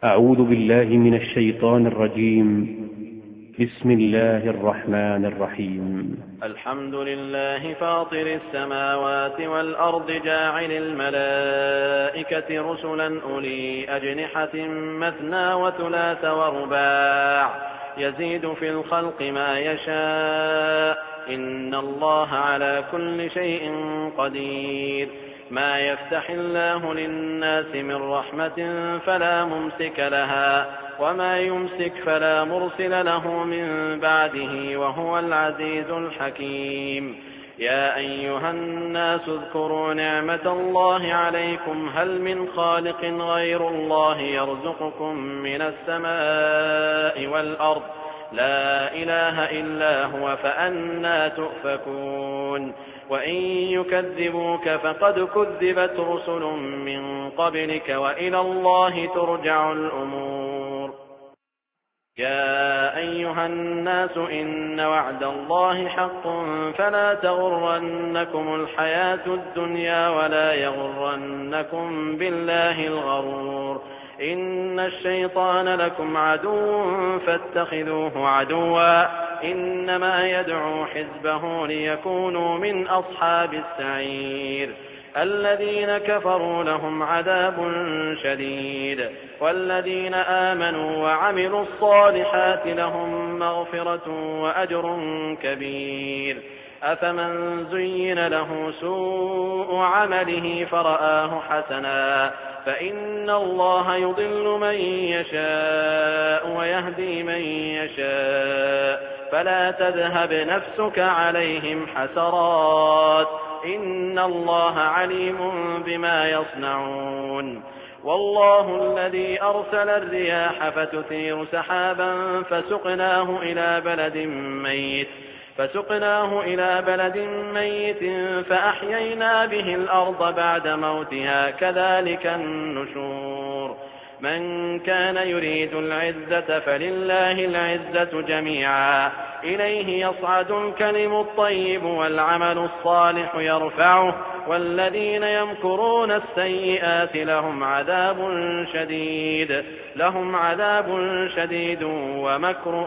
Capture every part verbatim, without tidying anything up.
أعوذ بالله من الشيطان الرجيم. بسم الله الرحمن الرحيم. الحمد لله فاطر السماوات والأرض جاعل الملائكة رسلا أولي أجنحة مثنى وثلاث ورباع يزيد في الخلق ما يشاء إن الله على كل شيء قدير. ما يفتح الله للناس من رحمة فلا ممسك لها وما يمسك فلا مرسل له من بعده وهو العزيز الحكيم. يا أيها الناس اذكروا نعمة الله عليكم هل من خالق غير الله يرزقكم من السماء والأرض لا إله إلا هو فأنى تؤفكون. وإن يكذبوك فقد كذبت رسل من قبلك وإلى الله ترجع الأمور. يا أيها الناس إن وعد الله حق فلا تغرنكم الحياة الدنيا ولا يغرنكم بالله الغرور. إن الشيطان لكم عدو فاتخذوه عدوا إنما يدعو حزبه ليكونوا من أصحاب السعير. الذين كفروا لهم عذاب شديد والذين آمنوا وعملوا الصالحات لهم مغفرة وأجر كبير. أفمن زين له سوء عمله فرآه حسنا فإن الله يضل من يشاء ويهدي من يشاء فلا تذهب نفسك عليهم حسرات إن الله عليم بما يصنعون. والله الذي أرسل الرياح فتثير سحابا فسقناه إلى بلد ميت فسقناه إلى بلد ميت فأحيينا به الأرض بعد موتها كذلك النشور. من كان يريد العزة فلله العزة جميعا إليه يصعد الكلم الطيب والعمل الصالح يرفعه والذين يمكرون السيئات لهم عذاب شديد لهم عذاب شديد ومكر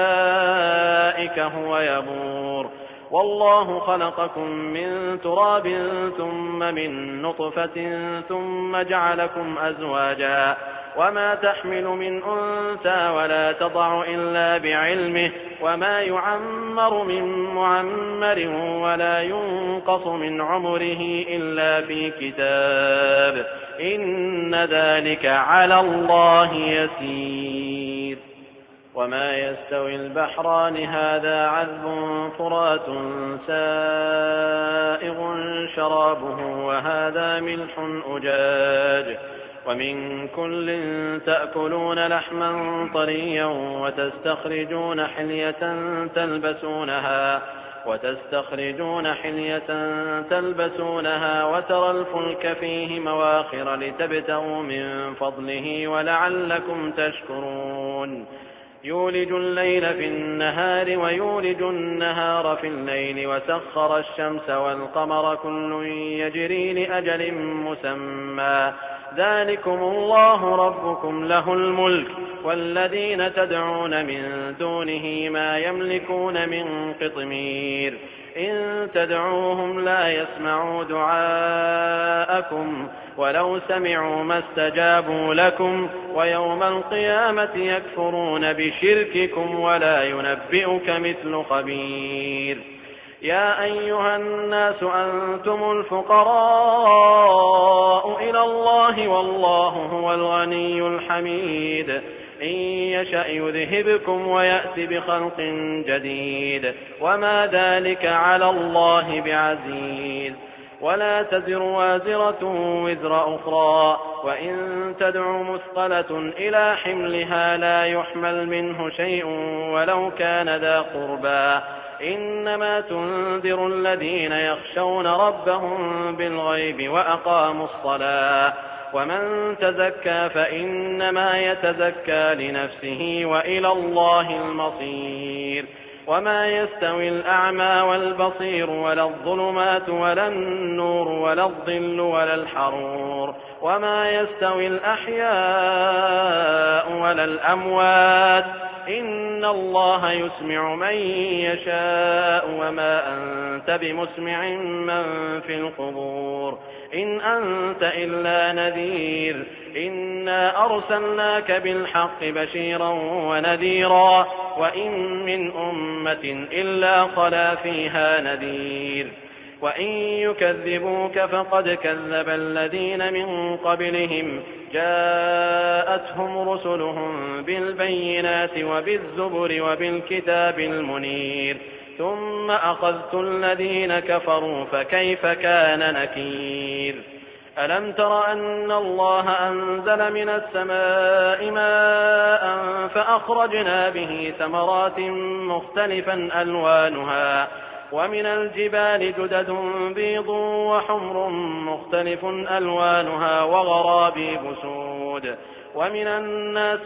أولئك هو يبور. والله خلقكم من تراب ثم من نطفة ثم جعلكم أزواجا وما تحمل من أنثى ولا تضع إلا بعلمه وما يعمر من معمر ولا ينقص من عمره إلا في كتاب إن ذلك على الله يسير. وما يستوي البحران هذا عذب فرات سائغ شرابه وهذا ملح أجاج ومن كل تأكلون لحما طريا وتستخرجون حلية تلبسونها وتستخرجون حلية تلبسونها وترى الفلك فيه مواخر لتبتغوا من فضله ولعلكم تشكرون. يولج الليل في النهار ويولج النهار في الليل وسخر الشمس والقمر كل يجري لأجل مسمى ذلكم الله ربكم له الملك والذين تدعون من دونه ما يملكون من قطمير. إن تدعوهم لا يسمعوا دعاءكم ولو سمعوا ما استجابوا لكم ويوم القيامة يكفرون بشرككم ولا ينبئك مثل خبير. يا أيها الناس أنتم الفقراء إلى الله والله هو الغني الحميد. إن يشأ يذهبكم ويأتي بخلق جديد وما ذلك على الله بعزيز. ولا تزر وازرة وزر أخرى وإن تدع مثقلة إلى حملها لا يحمل منه شيء ولو كان ذا قربى إنما تنذر الذين يخشون ربهم بالغيب وأقاموا الصلاة ومن تزكى فإنما يتزكى لنفسه وإلى الله المصير. وما يستوي الأعمى والبصير ولا الظلمات ولا النور ولا الظل ولا الحرور وما يستوي الأحياء على الأموات إن الله يسمع من يشاء وما أنت بمسمع من في القبور إن أنت إلا نذير إنا أرسلناك بالحق بشيرا ونذيرا وإن من أمة إلا خلا فيها نذير وإن يكذبوك فقد كذب الذين من قبلهم جاءتهم رسلهم بالبينات وبالزبر وبالكتاب المنير ثم أخذت الذين كفروا فكيف كان نكير ألم تر أن الله أنزل من السماء ماء فأخرجنا به ثمرات مختلفا ألوانها ومن الجبال جدد بيض وحمر مختلف ألوانها وغرابيب سود ومن الناس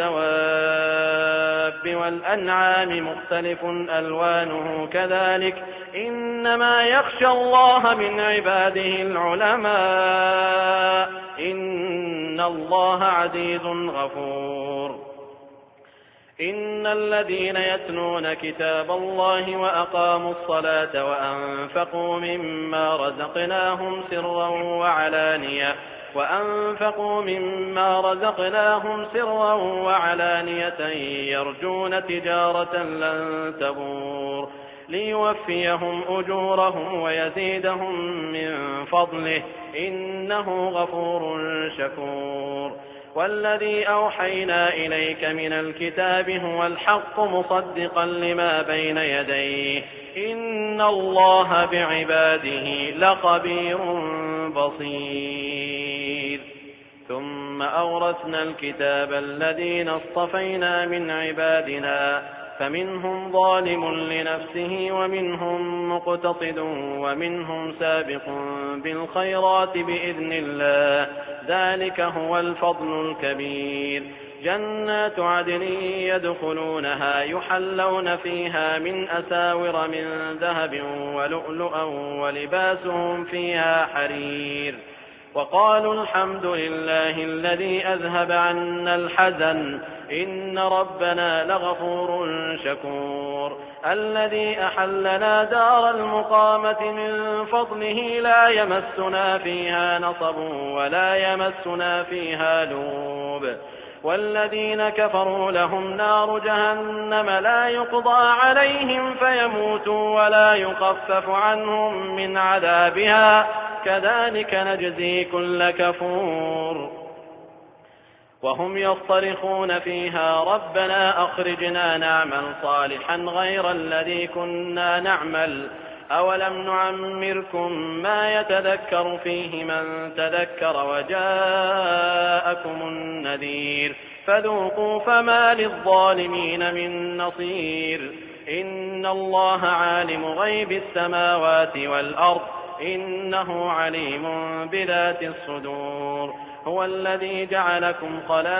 والدواب والأنعام مختلف ألوانه كذلك إنما يخشى الله من عباده العلماء إن الله عزيز غفور إن الذين يتلون كتاب الله وأقاموا الصلاة وأنفقوا مما رزقناهم سرا وعلانية وأنفقوا مما رزقناهم سرا وعلانية يرجون تجارة لن تبور ليوفيهم أجورهم ويزيدهم من فضله إنه غفور شكور والذي أوحينا إليك من الكتاب هو الحق مصدقا لما بين يديه إن الله بعباده لخبير بصير ثم أورثنا الكتاب الذين اصطفينا من عبادنا فمنهم ظالم لنفسه ومنهم مقتصد ومنهم سابق بالخيرات بإذن الله ذلك هو الفضل الكبير جنات عدن يدخلونها يحلون فيها من أساور من ذهب ولؤلؤا ولباسهم فيها حرير وقالوا الحمد لله الذي أذهب عنا الحزن إن ربنا لغفور شكور الذي أحلنا دار المقامة من فضله لا يمسنا فيها نصب ولا يمسنا فيها لوب والذين كفروا لهم نار جهنم لا يقضى عليهم فيموتوا ولا يخفف عنهم من عذابها كذلك نجزي كل كفور وهم يصطرخون فيها ربنا أخرجنا نعمل صالحا غير الذي كنا نعمل أولم نعمركم ما يتذكر فيه من تذكر وجاءكم النذير فذوقوا فما للظالمين من نصير إن الله عالم غيب السماوات والأرض إنه عليم بذات الصدور هو الذي جعلكم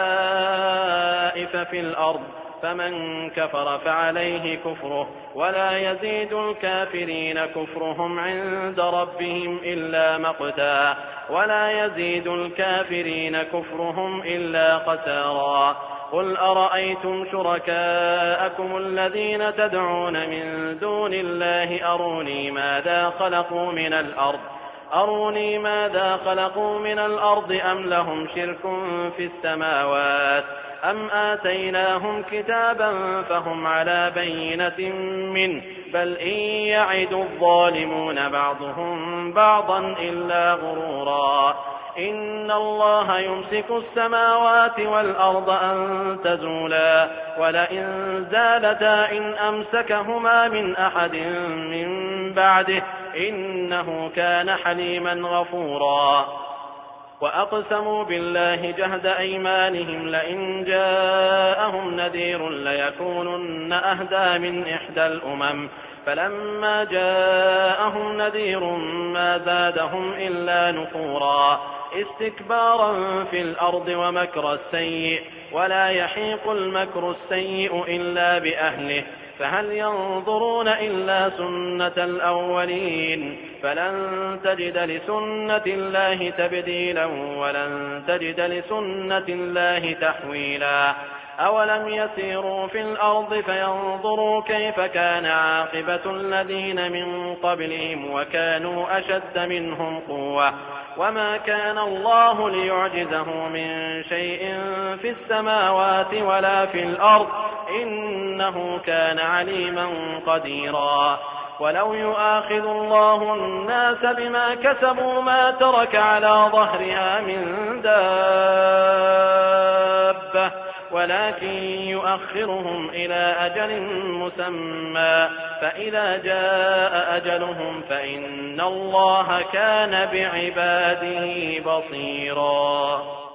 خلائف في الأرض فمن كفر فعليه كفره ولا يزيد الكافرين كفرهم عند ربهم إلا مقتا ولا يزيد الكافرين كفرهم إلا خسارا قل أرأيتم شركاءكم الذين تدعون من دون الله أروني ماذا خلقوا من الأرض أروني ماذا خلقوا من الأرض أم لهم شرك في السماوات أم آتيناهم كتابا فهم على بينة منه بل إن يعد الظالمون بعضهم بعضا إلا غرورا إن الله يمسك السماوات والأرض أن تزولا ولئن زالتا إن أمسكهما من أحد من بعده إنه كان حليما غفورا وأقسموا بالله جهد أيمانهم لئن جاءهم نذير ليكونن أهدى من إحدى الأمم فلما جاءهم نذير ما زادهم إلا نفورا استكبارا في الأرض ومكر السيء ولا يحيق المكر السيء إلا بأهله فهل ينظرون إلا سنة الأولين فلن تجد لسنة الله تبديلا ولن تجد لسنة الله تحويلا أولم يسيروا في الأرض فينظروا كيف كان عاقبة الذين من قبلهم وكانوا أشد منهم قوة وما كان الله ليعجزه من شيء في السماوات ولا في الأرض إنه كان عليما قديرا ولو يؤاخذ الله الناس بما كسبوا ما ترك على ظهرها من دابة ولكن يؤخرهم إلى أجل مسمى فإذا جاء أجلهم فإن الله كان بعباده بصيرا.